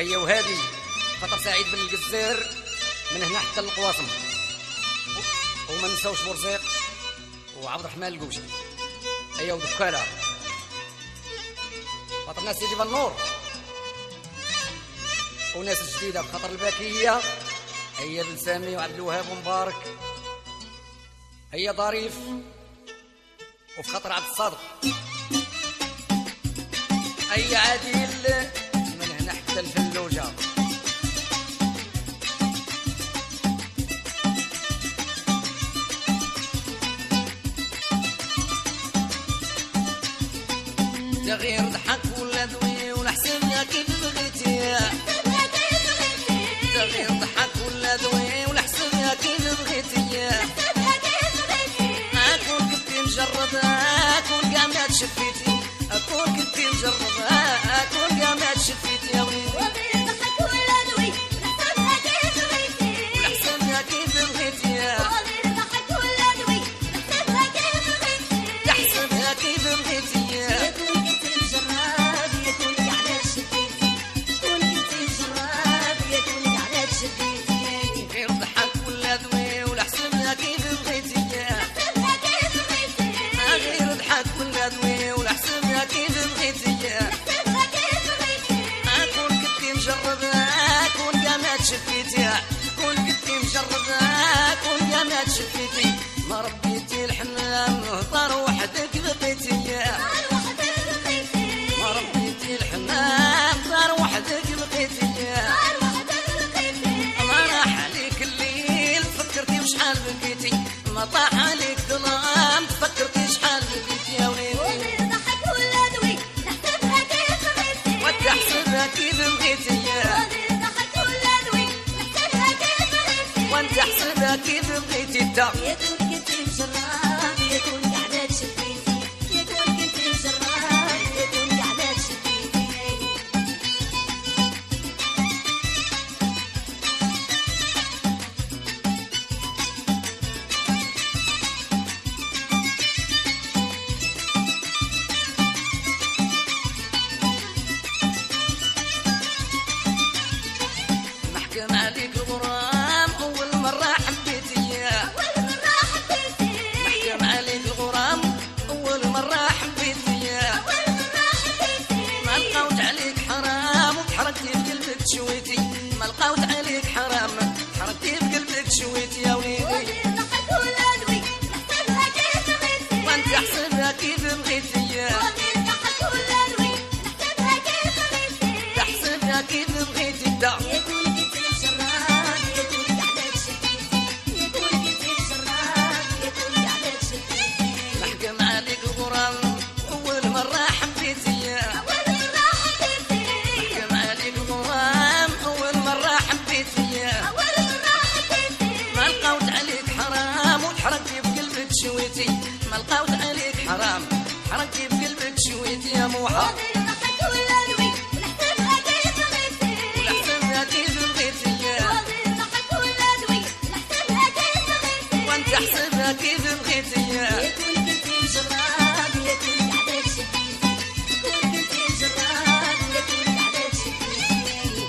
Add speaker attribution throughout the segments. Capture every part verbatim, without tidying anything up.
Speaker 1: هيا وهادي خطر سعيد بن الجزير من هنا حتى القواصم، وما نساوش بورزيق وعبد الرحمن القوشي. هيا ودكالة خاطر ناس سيدي بنور وناس جديدة بخاطر الباكية. هيا بن سامي وعبد الوهاب ومبارك. هيا ظريف وفي خاطر عبد الصادق. هيا عادل من هنا حتى الفلوجة. تغير ضحك ولا دوي ونحسبها كيف بغيتي. تغير ضحك ولا دوي ونحسبها كيف بغيتي. أكون كنتي مجرد أكون كاع ما تشفيتي. أكون كنتي مجرد أكون كاع ما تشفيتي يا وليدي.
Speaker 2: تغير ضحك ولا دوي ونحسبها كيف بغيتي.
Speaker 1: ونحسبها كيف بغيتي.
Speaker 2: تغير ضحك ولا دوي ونحسبها كيف بغيتي.
Speaker 1: تحسبها كيف بغيتي. كون كنتي مجرد كون يا ما تشفيتي. ما ربيتي الحنان طار وحدك بقيتي. ما ربيتي الحنان طار وحدك بقيتي. ما راح عليك الليل فكرتي وشحال بكيتي. ما طاح عليك ظلام فكرتي شحال بكيتي يا وليدي.
Speaker 2: ضحك ولا دوي نحسبها كيف بغيتي.
Speaker 1: وتحسبها كيف بغيتي. وانت حسبها كيف بغيتي انت.
Speaker 2: يا كون كنتي مجرد يا كون قاعدة تشفيتي. يا كون كنتي مجرد يا كون قاعدة تشفيتي.
Speaker 1: محكم عليك غرام أول مرة حبيتي.
Speaker 2: أول مرة حبيتي.
Speaker 1: محكم عليك الغرام أول مرة حبيتي.
Speaker 2: أول مرة حبيتي.
Speaker 1: ما لقاوت عليك حرام وحركتي في قلبك شويتي. ما لقاوت عليك حرام حركتي في قلبك شويتي يا وليدي.
Speaker 2: ضحك ولا دوي نحسبها كيف بغيتي.
Speaker 1: وانت حسبها كيف بغيتي.
Speaker 2: ضحك ولا دوي نحسبها كيف بغيتي.
Speaker 1: تحسبها كيف بغيتي انت.
Speaker 2: يا كون كنتي مجرد يا كون قاعدة تشفيتي. يا كون كنتي مجرد يا كون قاعدة تشفيتي.
Speaker 1: محكم عليك الغرام أول مرة حبيتي.
Speaker 2: أول مرة حبيتي.
Speaker 1: محكم عليك الغرام أول مرة حبيتي.
Speaker 2: أول مرة حبيتي.
Speaker 1: ما لقاوت عليك حرام وحركتي في قلبك شويتي. ما لقاوت عليك حرام حركتي في قلبك شويتي يا موحة.
Speaker 2: ضحك ولا دوي ونحسبها كيف بغيتي.
Speaker 1: ونحسبها كيف بغيتي.
Speaker 2: ضحك ولا دوي ونحسبها كيف بغيتي.
Speaker 1: وانت حسبها كيف بغيتي.
Speaker 2: يا كون كنتي مجرد يا كون قاعدة تشفيتي. كون كنتي مجرد يا كون قاعدة تشفيتي.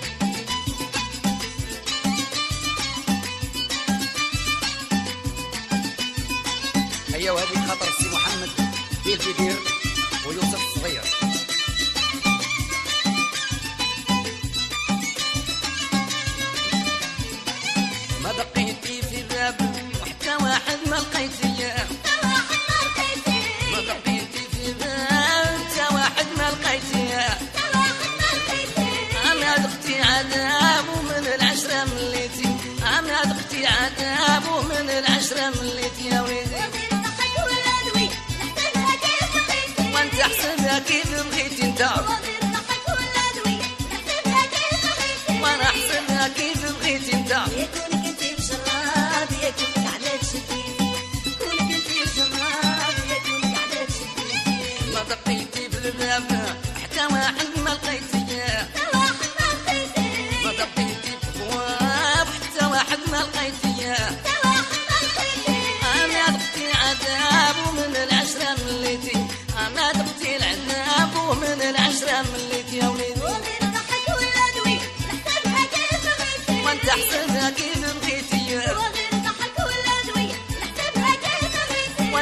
Speaker 1: هيا وهذه خاطر السي محمد بيه الكبير ويوسف الصغير. ما دقيتي في باب وحتى واحد ما لقيتي.
Speaker 2: واحد ما لقيتي.
Speaker 1: ما دقيتي في باب حتى واحد ما لقيتي.
Speaker 2: واحد ما لقيتي.
Speaker 1: أنا دقتي عذاب ومن العشرة مليتي. أنا دقتي عذاب ومن العشرة مليتي يا وليدي.
Speaker 2: ضحك ولا دوي نحسبها كيف بغيتي.
Speaker 1: وانت حسبها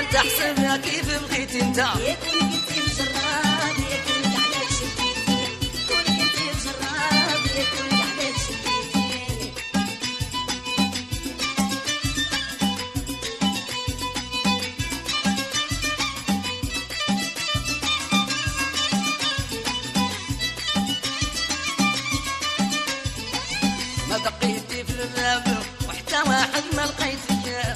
Speaker 1: وانت حسبها كيف بغيت انت
Speaker 2: يا كون كنتي مجرب يا كون قعدك شديتي كون كنتي مجرب يا كون قعدك شديتي
Speaker 1: ما دقيتي في الباب وحتى واحد ما لقيتي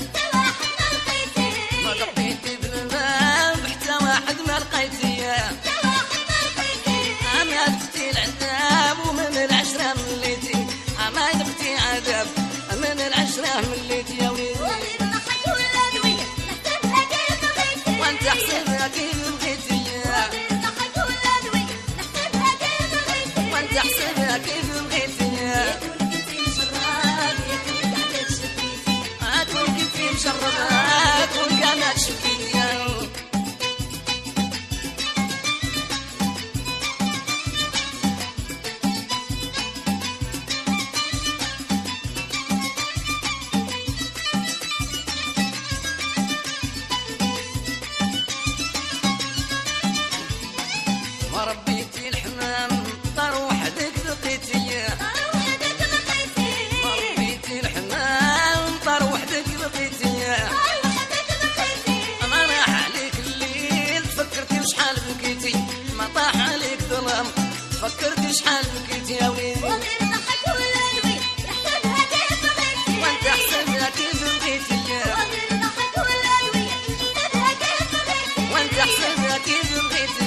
Speaker 1: ما دقيتي في الباب حتى واحد ما لقيتي انا دقتي العذاب ومن العشرة مليتي اما دقتي عذاب من العشرة مليتي يا وليدي وانت حسبها كيف بغيتي وانت حسبها كيف بغيتي اكون كنتي مشربة اكون كانت شفيتي ما ربيتي الحمام طار وحدك لقيتي ما ربيتي الحمام طار وحدك لقيتي ما راح عليك الليل تفكرتي وشحال بكيتي ما طاح عليك ظلام تفكرتي شحال بكيتي يا وليدي وانت حسبها كيف بغيتي وانت حسبها كيف بغيتي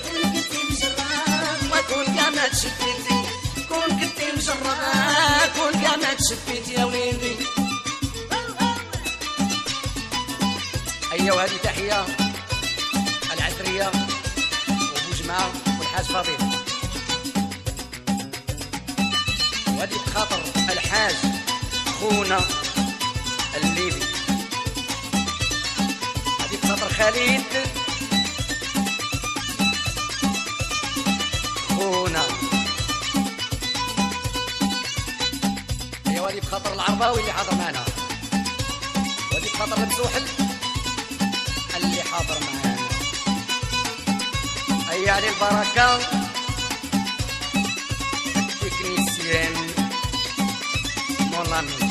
Speaker 1: وكون كانت شفيتي كون كنتي مجربة كون كانت شفيتي يا وليدي أيوة هذه تحية العترية وابو جمعة والحاج فضيل وهذه بخاطر الحاج خونا الليبي هذه بخاطر خالد خونا ايوا هذه بخاطر العرباوي اللي حاضر معنا وهذه بخاطر المسوحل اللي حاضر معنا هيا علي البركة التكنيسيان مون لامي